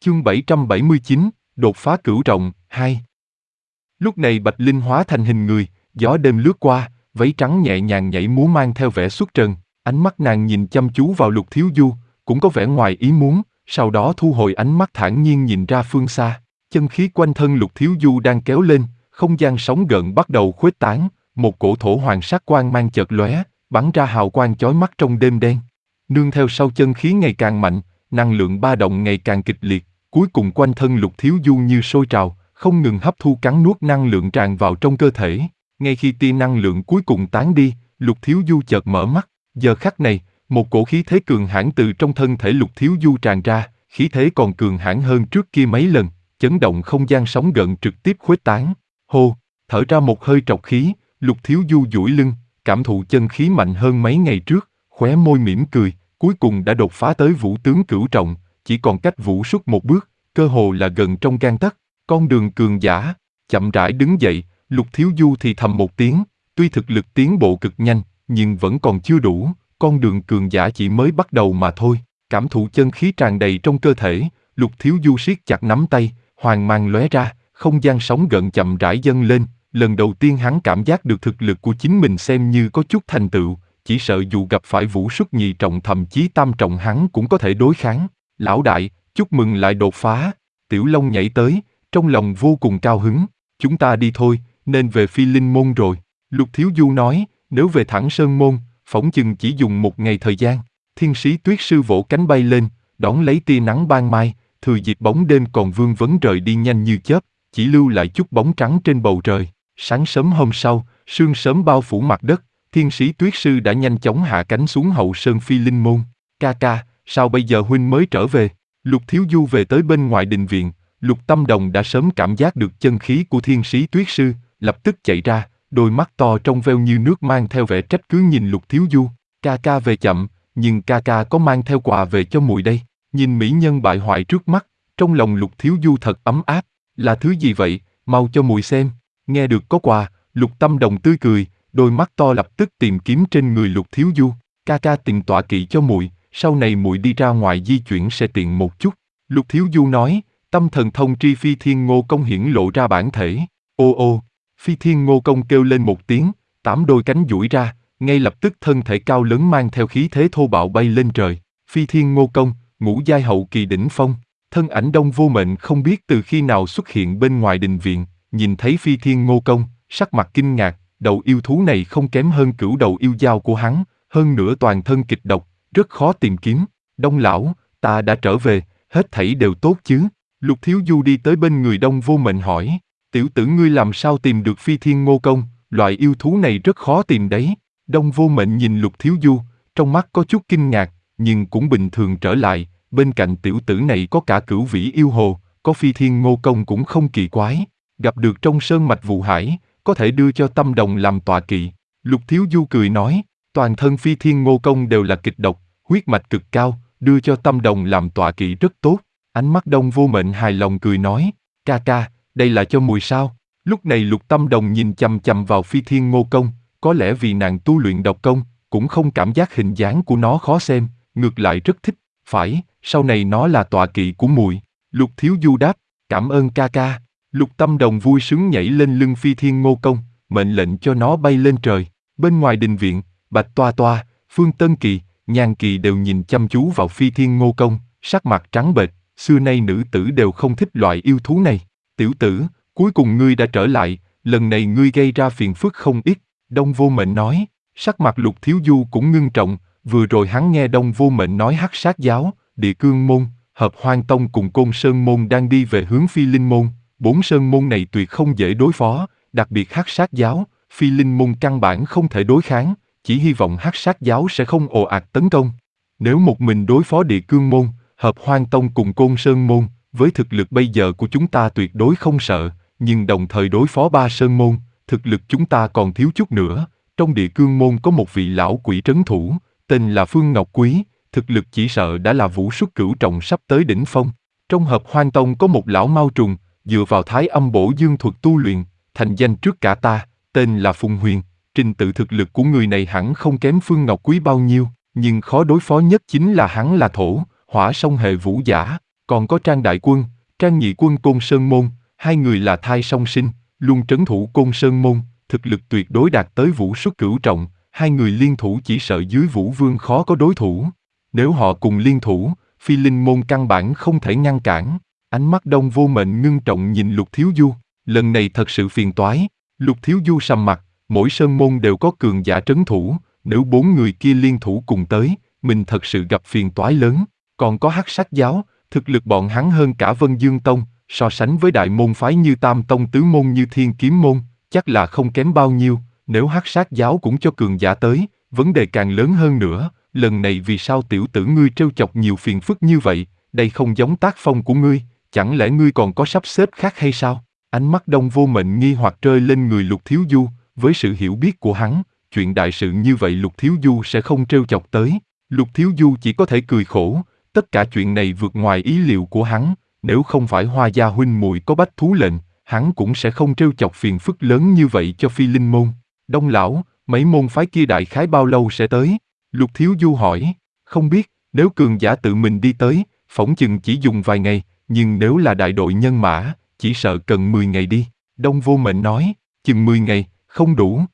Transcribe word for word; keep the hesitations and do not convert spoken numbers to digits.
Chương bảy trăm bảy mươi chín, đột phá cửu trọng, hai. Lúc này Bạch Linh hóa thành hình người, gió đêm lướt qua, váy trắng nhẹ nhàng nhảy múa mang theo vẻ xuất trần, ánh mắt nàng nhìn chăm chú vào Lục Thiếu Du, cũng có vẻ ngoài ý muốn, sau đó thu hồi ánh mắt thản nhiên nhìn ra phương xa, chân khí quanh thân Lục Thiếu Du đang kéo lên, không gian sóng gợn bắt đầu khuếch tán, một cổ thổ hoàng sắc quang mang chợt lóe, bắn ra hào quang chói mắt trong đêm đen. Nương theo sau chân khí ngày càng mạnh, năng lượng ba động ngày càng kịch liệt, cuối cùng quanh thân Lục Thiếu Du như sôi trào, không ngừng hấp thu cắn nuốt năng lượng tràn vào trong cơ thể. Ngay khi tia năng lượng cuối cùng tán đi, Lục Thiếu Du chợt mở mắt. Giờ khắc này, một cổ khí thế cường hãn từ trong thân thể Lục Thiếu Du tràn ra, khí thế còn cường hãn hơn trước kia mấy lần, chấn động không gian sóng gợn trực tiếp khuếch tán. Hô, thở ra một hơi trọc khí, Lục Thiếu Du duỗi lưng, cảm thụ chân khí mạnh hơn mấy ngày trước, khóe môi mỉm cười, cuối cùng đã đột phá tới vũ tướng cửu trọng, chỉ còn cách vũ xuất một bước, cơ hồ là gần trong gang tấc. Con đường cường giả, chậm rãi đứng dậy, Lục Thiếu Du thì thầm một tiếng, tuy thực lực tiến bộ cực nhanh, nhưng vẫn còn chưa đủ, con đường cường giả chỉ mới bắt đầu mà thôi. Cảm thụ chân khí tràn đầy trong cơ thể, Lục Thiếu Du siết chặt nắm tay, hoàng mang lóe ra, không gian sóng gợn chậm rãi dâng lên, lần đầu tiên hắn cảm giác được thực lực của chính mình xem như có chút thành tựu, chỉ sợ dù gặp phải vũ xuất nhị trọng thậm chí tam trọng hắn cũng có thể đối kháng. Lão đại, chúc mừng lại đột phá. Tiểu Long nhảy tới, trong lòng vô cùng cao hứng. Chúng ta đi thôi, nên về Phi Linh Môn rồi. Lục Thiếu Du nói, nếu về thẳng Sơn Môn, phỏng chừng chỉ dùng một ngày thời gian. Thiên Sĩ Tuyết Sư vỗ cánh bay lên, đón lấy tia nắng ban mai, thừa dịp bóng đêm còn vương vấn rời đi nhanh như chớp, chỉ lưu lại chút bóng trắng trên bầu trời. Sáng sớm hôm sau, sương sớm bao phủ mặt đất, Thiên Sĩ Tuyết Sư đã nhanh chóng hạ cánh xuống hậu sơn Phi Linh Môn. Ca ca, sao bây giờ huynh mới trở về? Lục Thiếu Du về tới bên ngoài đình viện, Lục Tâm Đồng đã sớm cảm giác được chân khí của Thiên Sĩ Tuyết Sư, lập tức chạy ra, đôi mắt to trong veo như nước mang theo vẻ trách cứ nhìn Lục Thiếu Du. Ca ca về chậm, nhưng ca ca có mang theo quà về cho muội đây. Nhìn mỹ nhân bại hoại trước mắt, trong lòng Lục Thiếu Du thật ấm áp. Là thứ gì vậy, mau cho muội xem. Nghe được có quà, Lục Tâm Đồng tươi cười, đôi mắt to lập tức tìm kiếm trên người Lục Thiếu Du. Ca ca tìm tọa kỵ cho muội, sau này muội đi ra ngoài di chuyển sẽ tiện một chút. Lục Thiếu Du nói, tâm thần thông tri Phi Thiên Ngô Công hiển lộ ra bản thể. Ô ô, Phi Thiên Ngô Công kêu lên một tiếng, tám đôi cánh duỗi ra, ngay lập tức thân thể cao lớn mang theo khí thế thô bạo bay lên trời. Phi Thiên Ngô Công, ngũ giai hậu kỳ đỉnh phong, thân ảnh Đông Vô Mệnh không biết từ khi nào xuất hiện bên ngoài đình viện, nhìn thấy Phi Thiên Ngô Công, sắc mặt kinh ngạc, đầu yêu thú này không kém hơn cửu đầu yêu dao của hắn, hơn nữa toàn thân kịch độc, rất khó tìm kiếm. Đông lão, ta đã trở về, hết thảy đều tốt chứ? Lục Thiếu Du đi tới bên người Đông Vô Mệnh hỏi, tiểu tử ngươi làm sao tìm được Phi Thiên Ngô Công, loại yêu thú này rất khó tìm đấy. Đông Vô Mệnh nhìn Lục Thiếu Du, trong mắt có chút kinh ngạc, nhưng cũng bình thường trở lại, bên cạnh tiểu tử này có cả cửu vĩ yêu hồ, có Phi Thiên Ngô Công cũng không kỳ quái, gặp được trong sơn mạch Vụ Hải, có thể đưa cho Tâm Đồng làm tọa kỵ. Lục Thiếu Du cười nói, toàn thân Phi Thiên Ngô Công đều là kịch độc, huyết mạch cực cao, đưa cho Tâm Đồng làm tọa kỵ rất tốt. Ánh mắt Đông Vô Mệnh hài lòng cười nói, ca ca, đây là cho mùi sao? Lúc này Lục Tâm Đồng nhìn chằm chằm vào Phi Thiên Ngô Công, có lẽ vì nàng tu luyện độc công, cũng không cảm giác hình dáng của nó khó xem, ngược lại rất thích. Phải, sau này nó là tọa kỵ của muội. Lục Thiếu Du đáp, cảm ơn ca ca. Lục Tâm Đồng vui sướng nhảy lên lưng Phi Thiên Ngô Công, mệnh lệnh cho nó bay lên trời. Bên ngoài đình viện, Bạch Toa Toa, Phương Tân Kỳ, Nhan Kỳ đều nhìn chăm chú vào Phi Thiên Ngô Công, sắc mặt trắng bệch. Xưa nay nữ tử đều không thích loại yêu thú này. Tiểu tử, cuối cùng ngươi đã trở lại, lần này ngươi gây ra phiền phức không ít. Đông Vô Mệnh nói, sắc mặt Lục Thiếu Du cũng ngưng trọng. Vừa rồi hắn nghe Đông Vô Mệnh nói Hắc Sát Giáo, Địa Cương Môn, Hợp Hoan Tông cùng Côn Sơn Môn đang đi về hướng Phi Linh Môn. Bốn sơn môn này tuyệt không dễ đối phó, đặc biệt Hắc Sát Giáo, Phi Linh Môn căn bản không thể đối kháng, chỉ hy vọng Hắc Sát Giáo sẽ không ồ ạt tấn công. Nếu một mình đối phó Địa Cương Môn, Hợp Hoan Tông cùng Côn Sơn Môn, với thực lực bây giờ của chúng ta tuyệt đối không sợ, nhưng đồng thời đối phó ba sơn môn, thực lực chúng ta còn thiếu chút nữa. Trong Địa Cương Môn có một vị lão quỷ trấn thủ, tên là Phương Ngọc Quý, thực lực chỉ sợ đã là vũ xuất cửu trọng sắp tới đỉnh phong. Trong Hợp Hoan Tông có một lão Mao Trùng, dựa vào Thái Âm Bổ Dương thuật tu luyện, thành danh trước cả ta, tên là Phùng Huyền. Trình tự thực lực của người này hẳn không kém Phương Ngọc Quý bao nhiêu, nhưng khó đối phó nhất chính là hắn là thổ, hỏa song hệ vũ giả. Còn có Trang Đại Quân, Trang Nhị Quân Côn Sơn Môn, hai người là thai song sinh, luôn trấn thủ Côn Sơn Môn, thực lực tuyệt đối đạt tới vũ xuất cửu trọng, hai người liên thủ chỉ sợ dưới Vũ Vương khó có đối thủ. Nếu họ cùng liên thủ, Phi Linh Môn căn bản không thể ngăn cản. Ánh mắt Đông Vô Mệnh ngưng trọng nhìn Lục Thiếu Du, lần này thật sự phiền toái. Lục Thiếu Du sầm mặt, mỗi sơn môn đều có cường giả trấn thủ, nếu bốn người kia liên thủ cùng tới, mình thật sự gặp phiền toái lớn. Còn có Hắc Sát Giáo, thực lực bọn hắn hơn cả Vân Dương Tông, so sánh với đại môn phái như Tam Tông tứ môn như Thiên Kiếm Môn, chắc là không kém bao nhiêu. Nếu Hắc Sát Giáo cũng cho cường giả tới, vấn đề càng lớn hơn nữa. Lần này vì sao tiểu tử ngươi trêu chọc nhiều phiền phức như vậy, đây không giống tác phong của ngươi, chẳng lẽ ngươi còn có sắp xếp khác hay sao? Ánh mắt Đông Vô Mệnh nghi hoặc rơi lên người Lục Thiếu Du, với sự hiểu biết của hắn, chuyện đại sự như vậy Lục Thiếu Du sẽ không trêu chọc tới. Lục Thiếu Du chỉ có thể cười khổ, tất cả chuyện này vượt ngoài ý liệu của hắn, nếu không phải Hoa gia huynh muội có bách thú lệnh, hắn cũng sẽ không trêu chọc phiền phức lớn như vậy cho Phi Linh môn. Đông lão, mấy môn phái kia đại khái bao lâu sẽ tới? Lục Thiếu Du hỏi, không biết, nếu cường giả tự mình đi tới, phỏng chừng chỉ dùng vài ngày, nhưng nếu là đại đội nhân mã, chỉ sợ cần mười ngày đi. Đông Vô Mệnh nói, chừng mười ngày, không đủ,